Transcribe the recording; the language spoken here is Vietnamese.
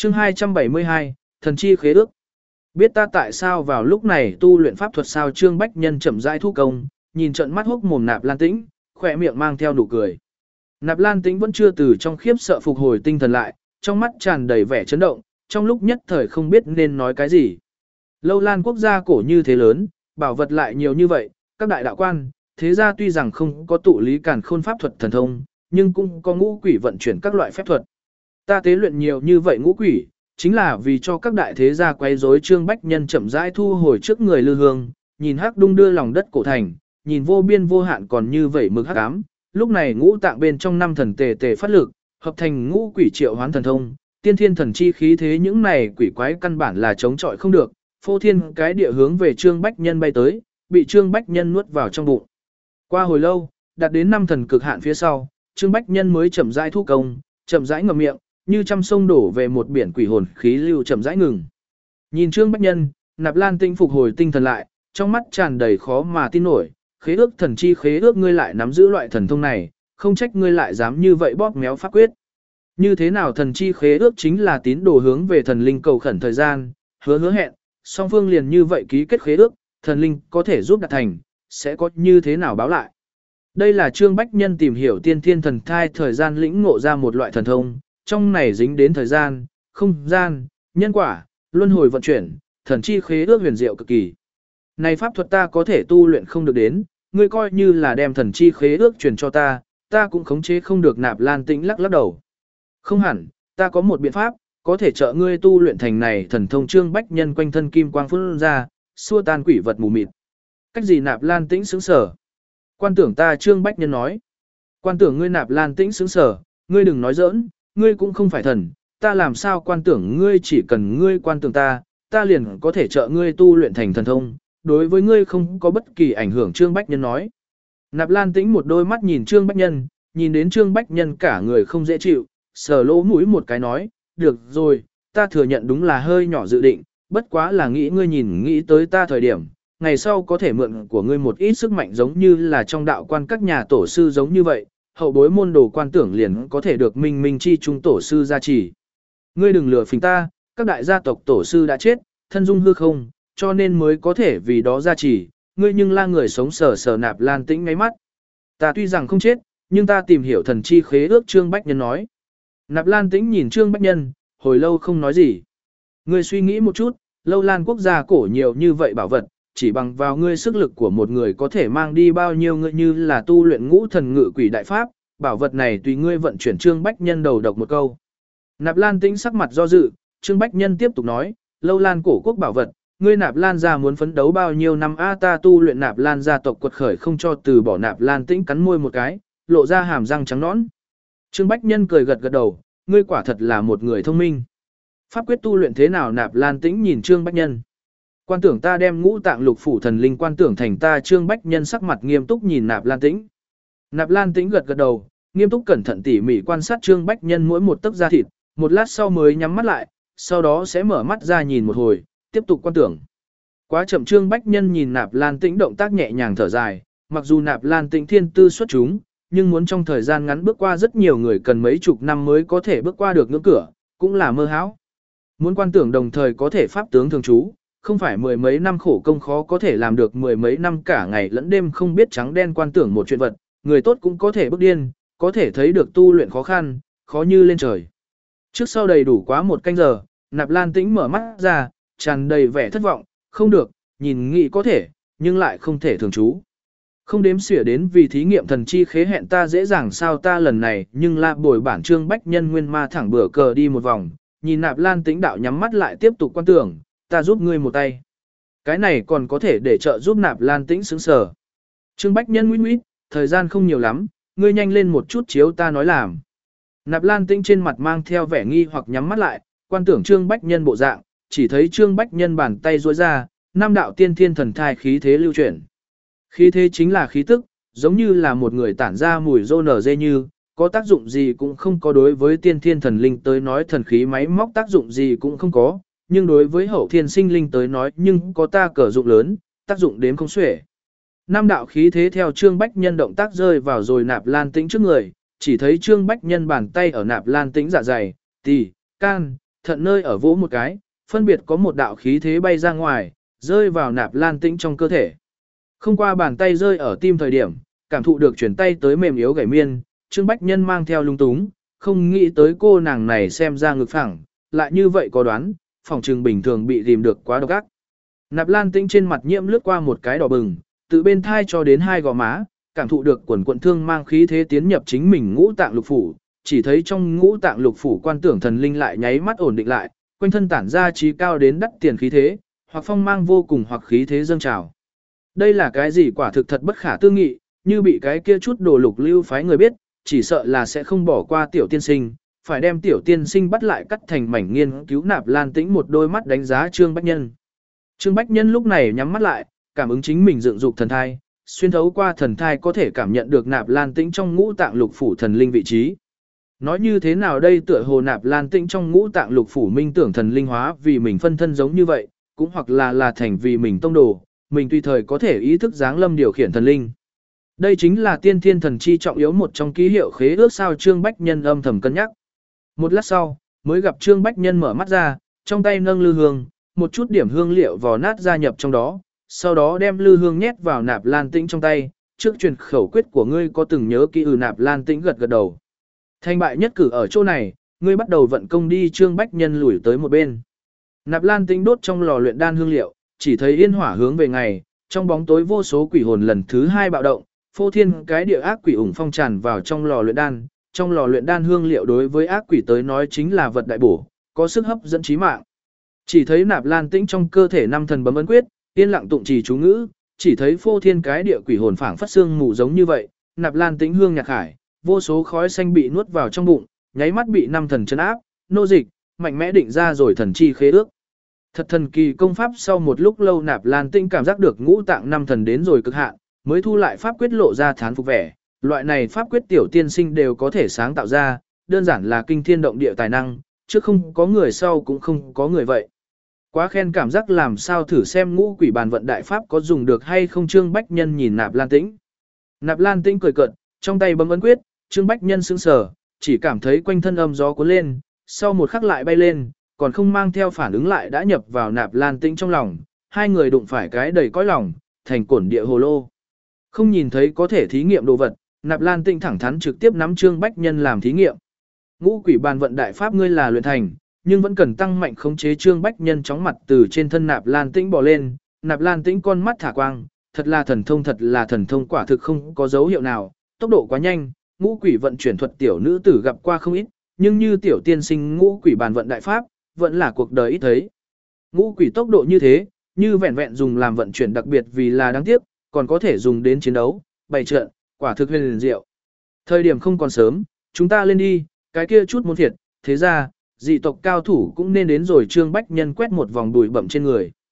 Chương 272, Thần chi khế ước. Biết ta tại sao vào lúc này tu luyện pháp thuật sao? Trương Bách Nhân chậm rãi thu công, nhìn trận mắt hốc mồm Nạp Lan Tĩnh, khỏe miệng mang theo nụ cười. Nạp Lan Tĩnh vẫn chưa từ trong khiếp sợ phục hồi tinh thần lại, trong mắt tràn đầy vẻ chấn động, trong lúc nhất thời không biết nên nói cái gì. Lâu Lan quốc gia cổ như thế lớn, bảo vật lại nhiều như vậy, các đại đạo quan, thế gia tuy rằng không có tụ lý càn khôn pháp thuật thần thông, nhưng cũng có ngũ quỷ vận chuyển các loại phép thuật. Ta tế luyện nhiều như vậy ngũ quỷ, chính là vì cho các đại thế gia quấy rối. Trương Bách Nhân chậm rãi thu hồi trước người lư hương, nhìn hắc đung đưa lòng đất cổ thành, nhìn vô biên vô hạn còn như vậy mực hắc ám. Lúc này ngũ tạng bên trong năm thần tề tề phát lực, hợp thành ngũ quỷ triệu hoán thần thông, tiên thiên thần chi khí thế, những này quỷ quái căn bản là chống chọi không được, phô thiên cái địa hướng về Trương Bách Nhân bay tới, bị Trương Bách Nhân nuốt vào trong bụng. Qua hồi lâu, đạt đến năm thần cực hạn phía sau, Trương Bách Nhân mới chậm rãi thu công, chậm rãi ngậm miệng, như trăm sông đổ về một biển quỷ hồn khí lưu chậm rãi ngừng. Nhìn Trương Bách Nhân, Nạp Lan Tĩnh phục hồi tinh thần lại, trong mắt tràn đầy khó mà tin nổi, khế ước thần chi khế ước, ngươi lại nắm giữ loại thần thông này, không trách ngươi lại dám như vậy bóp méo pháp quyết. Như thế nào thần chi khế ước? Chính là tín đồ hướng về thần linh cầu khẩn thời gian, hứa hẹn, song phương liền như vậy ký kết khế ước, thần linh có thể giúp đạt thành, sẽ có như thế nào báo lại. Đây là Trương Bách Nhân tìm hiểu tiên thiên thần thai thời gian lĩnh ngộ ra một loại thần thông, trong này dính đến thời gian, không gian, nhân quả, luân hồi vận chuyển, thần chi khế ước huyền diệu cực kỳ. Này pháp thuật ta có thể tu luyện không được đến, ngươi coi như là đem thần chi khế ước truyền cho ta, ta cũng khống chế không được. Nạp Lan Tĩnh lắc lắc đầu. Không hẳn, ta có một biện pháp, có thể trợ ngươi tu luyện thành này thần thông. Trương Bách Nhân quanh thân kim quang phun ra, xua tan quỷ vật mù mịt. Cách gì? Nạp Lan Tĩnh sững sờ. Quan tưởng ta? Trương Bách Nhân nói. Quan tưởng ngươi? Nạp Lan Tĩnh sững sờ, ngươi đừng nói giỡn, ngươi cũng không phải thần, ta làm sao quan tưởng ngươi? Chỉ cần ngươi quan tưởng ta, ta liền có thể trợ ngươi tu luyện thành thần thông, đối với ngươi không có bất kỳ ảnh hưởng. Trương Bách Nhân nói. Nạp Lan Tĩnh một đôi mắt nhìn Trương Bách Nhân, nhìn đến Trương Bách Nhân cả người không dễ chịu, sờ lỗ mũi một cái nói, được rồi, ta thừa nhận đúng là hơi nhỏ dự định, bất quá là nghĩ ngươi nghĩ tới ta thời điểm, ngày sau có thể mượn của ngươi một ít sức mạnh giống như là trong đạo quan các nhà tổ sư giống như vậy, hậu bối môn đồ quan tưởng liền có thể được minh minh chi trung tổ sư gia trì. Ngươi đừng lừa phỉnh ta, các đại gia tộc tổ sư đã chết, thân dung hư không, cho nên mới có thể vì đó gia trì, ngươi nhưng là người sống. Sờ Nạp Lan Tĩnh ngáy mắt. Ta tuy rằng không chết, nhưng ta tìm hiểu thần chi khế ước. Trương Bách Nhân nói. Nạp Lan Tĩnh nhìn Trương Bách Nhân, hồi lâu không nói gì. Ngươi suy nghĩ một chút, Lâu Lan quốc gia cổ nhiều như vậy bảo vật, chỉ bằng vào ngươi sức lực của một người có thể mang đi bao nhiêu? Ngươi như là tu luyện ngũ thần ngự quỷ đại pháp, bảo vật này tùy ngươi vận chuyển. Trương Bách Nhân đầu độc một câu. Nạp Lan Tĩnh sắc mặt do dự, Trương Bách Nhân tiếp tục nói, Lâu Lan cổ quốc bảo vật, ngươi Nạp Lan gia muốn phấn đấu bao nhiêu năm? Ta tu luyện Nạp Lan gia tộc quật khởi không cho từ bỏ. Nạp Lan Tĩnh cắn môi một cái, lộ ra hàm răng trắng nõn. Trương Bách Nhân cười gật gật đầu, ngươi quả thật là một người thông minh. Pháp quyết tu luyện thế nào? Nạp Lan Tĩnh nhìn Trương Bách Nhân. Quan tưởng ta đem ngũ tạng lục phủ thần linh quan tưởng thành ta. Trương Bách Nhân sắc mặt nghiêm túc nhìn Nạp Lan Tĩnh. Nạp Lan Tĩnh gật gật đầu, nghiêm túc cẩn thận tỉ mỉ quan sát Trương Bách Nhân mỗi một tấc da thịt, một lát sau mới nhắm mắt lại, sau đó sẽ mở mắt ra nhìn một hồi, tiếp tục quan tưởng. Quá chậm. Trương Bách Nhân nhìn Nạp Lan Tĩnh động tác nhẹ nhàng thở dài, mặc dù Nạp Lan Tĩnh thiên tư xuất chúng, nhưng muốn trong thời gian ngắn bước qua rất nhiều người cần mấy chục năm mới có thể bước qua được ngưỡng cửa, cũng là mơ hão. Muốn quan tưởng đồng thời có thể pháp tướng thường trú, không phải mười mấy năm khổ công khó có thể làm được. Mười mấy năm cả ngày lẫn đêm không biết trắng đen quan tưởng một chuyện vật, người tốt cũng có thể bức điên, có thể thấy được tu luyện khó khăn, khó như lên trời. Trước sau đầy đủ quá một canh giờ, Nạp Lan Tĩnh mở mắt ra, tràn đầy vẻ thất vọng, không được, nhìn nghĩ có thể, nhưng lại không thể thường trú. Không đếm xỉa đến vì thí nghiệm thần chi khế hẹn ta dễ dàng sao? Ta lần này nhưng là bồi bản. Trương Bách Nhân nguyên ma thẳng bửa cờ đi một vòng, nhìn Nạp Lan Tĩnh đạo nhắm mắt lại tiếp tục quan tưởng, ta giúp ngươi một tay. Cái này còn có thể để trợ giúp? Nạp Lan Tĩnh sững sờ. Trương Bách Nhân nguyết, thời gian không nhiều lắm, ngươi nhanh lên một chút chiếu ta nói làm. Nạp Lan Tĩnh trên mặt mang theo vẻ nghi hoặc nhắm mắt lại, quan tưởng Trương Bách Nhân bộ dạng, chỉ thấy Trương Bách Nhân bàn tay duỗi ra, năm đạo tiên thiên thần thai khí thế lưu chuyển. Khí thế chính là khí tức, giống như là một người tản ra mùi rô nở dê, như có tác dụng gì cũng không có. Đối với tiên thiên thần linh tới nói thần khí máy móc tác dụng gì cũng không có, nhưng đối với hậu thiên sinh linh tới nói nhưng có ta cờ dụng lớn, tác dụng đếm không xuể. Năm đạo khí thế theo Trương Bách Nhân động tác rơi vào rồi Nạp Lan Tĩnh trước người, chỉ thấy Trương Bách Nhân bàn tay ở Nạp Lan Tĩnh dạ dày, tỳ, can, thận nơi ở vỗ một cái, phân biệt có một đạo khí thế bay ra ngoài, rơi vào Nạp Lan Tĩnh trong cơ thể. Không qua bàn tay rơi ở tim thời điểm, cảm thụ được chuyển tay tới mềm yếu gảy miên, Trương Bách Nhân mang theo lung túng, không nghĩ tới cô nàng này xem ra ngực phẳng, lại như vậy có đoán, phòng trừng bình thường bị rìm được quá độc ác. Nạp Lan Tĩnh trên mặt nhiễm lướt qua một cái đỏ bừng, từ bên thai cho đến hai gò má, cảm thụ được quần quận thương mang khí thế tiến nhập chính mình ngũ tạng lục phủ, chỉ thấy trong ngũ tạng lục phủ quan tưởng thần linh lại nháy mắt ổn định lại, quanh thân tản ra trí cao đến đắt tiền khí thế, hoặc phong mang vô cùng hoặc khí thế dâng trào. Đây là cái gì quả thực thật bất khả tư nghị, như bị cái kia chút đồ lục lưu phái người biết, chỉ sợ là sẽ không bỏ qua tiểu tiên sinh, phải đem tiểu tiên sinh bắt lại cắt thành mảnh nghiên cứu. Nạp Lan Tĩnh một đôi mắt đánh giá Trương Bách Nhân. Trương Bách Nhân lúc này nhắm mắt lại, cảm ứng chính mình dựng dục thần thai, xuyên thấu qua thần thai có thể cảm nhận được Nạp Lan Tĩnh trong ngũ tạng lục phủ thần linh vị trí. Nói như thế nào đây, tựa hồ Nạp Lan Tĩnh trong ngũ tạng lục phủ minh tưởng thần linh hóa vì mình phân thân giống như vậy, cũng hoặc là thành vì mình tông đồ, mình tùy thời có thể ý thức giáng lâm điều khiển thần linh. Đây chính là tiên thiên thần chi trọng yếu một trong ký hiệu khế ước sao. Trương Bách Nhân âm thầm cân nhắc. Một lát sau, mới gặp Trương Bách Nhân mở mắt ra, trong tay nâng lư hương, một chút điểm hương liệu vò nát gia nhập trong đó, sau đó đem lư hương nhét vào Nạp Lan Tĩnh trong tay, trước truyền khẩu quyết của ngươi có từng nhớ kỹ? Nạp Lan Tĩnh gật gật đầu. Thành bại nhất cử ở chỗ này, ngươi bắt đầu vận công đi. Trương Bách Nhân lùi tới một bên. Nạp Lan Tĩnh đốt trong lò luyện đan hương liệu, chỉ thấy yên hỏa hướng về ngày, trong bóng tối vô số quỷ hồn lần thứ hai bạo động, phô thiên cái địa ác quỷ ủng phong tràn vào trong lò luyện đan. Trong lò luyện đan hương liệu đối với ác quỷ tới nói chính là vật đại bổ, có sức hấp dẫn chí mạng. Chỉ thấy Nạp Lan Tĩnh trong cơ thể năm thần bấm ấn quyết, yên lặng tụng trì chú ngữ, chỉ thấy phô thiên cái địa quỷ hồn phảng phất xương mù giống như vậy. Nạp Lan Tĩnh hương nhạc hải, vô số khói xanh bị nuốt vào trong bụng, nháy mắt bị năm thần trấn áp, nô dịch, mạnh mẽ định ra rồi thần chi khế ước. Thật thần kỳ công pháp. Sau một lúc lâu Nạp Lan Tĩnh cảm giác được ngũ tạng năm thần đến rồi cực hạn, mới thu lại pháp quyết, lộ ra thán phục vẻ. Loại này pháp quyết tiểu tiên sinh đều có thể sáng tạo ra, đơn giản là kinh thiên động địa tài năng, chứ không có người sau cũng không có người vậy. Quá khen cảm giác, làm sao thử xem ngũ quỷ bàn vận đại pháp có dùng được hay không. Trương Bách Nhân nhìn Nạp Lan Tĩnh. Nạp Lan Tĩnh cười cợt, trong tay bấm ấn quyết. Trương Bách Nhân sững sờ, chỉ cảm thấy quanh thân âm gió cuốn lên, sau một khắc lại bay lên, còn không mang theo phản ứng lại đã nhập vào Nạp Lan Tĩnh trong lòng. Hai người đụng phải cái đầy cõi lòng, thành cổn địa hồ lô. Không nhìn thấy có thể thí nghiệm đồ vật, Nạp Lan Tĩnh thẳng thắn trực tiếp nắm Trương Bách Nhân làm thí nghiệm. Ngũ quỷ bàn vận đại pháp ngươi là luyện thành, nhưng vẫn cần tăng mạnh khống chế. Trương Bách Nhân chóng mặt từ trên thân Nạp Lan Tĩnh bò lên, Nạp Lan Tĩnh con mắt thả quang, thật là thần thông, quả thực không có dấu hiệu nào, tốc độ quá nhanh. Ngũ quỷ vận chuyển thuật tiểu nữ tử gặp qua không ít, nhưng như tiểu tiên sinh ngũ quỷ bàn vận đại pháp, vẫn là cuộc đời ít thấy. Ngũ quỷ tốc độ như thế, như vẹn vẹn dùng làm vận chuyển đặc biệt vì là đáng tiếc, còn có thể dùng đến chiến đấu, bày trận, quả thực huyền diệu. Thời điểm không còn sớm, chúng ta lên đi, cái kia chút muốn thiệt, thế ra, dị tộc cao thủ cũng nên đến rồi. Trương Bách Nhân quét một vòng bụi bặm trên người.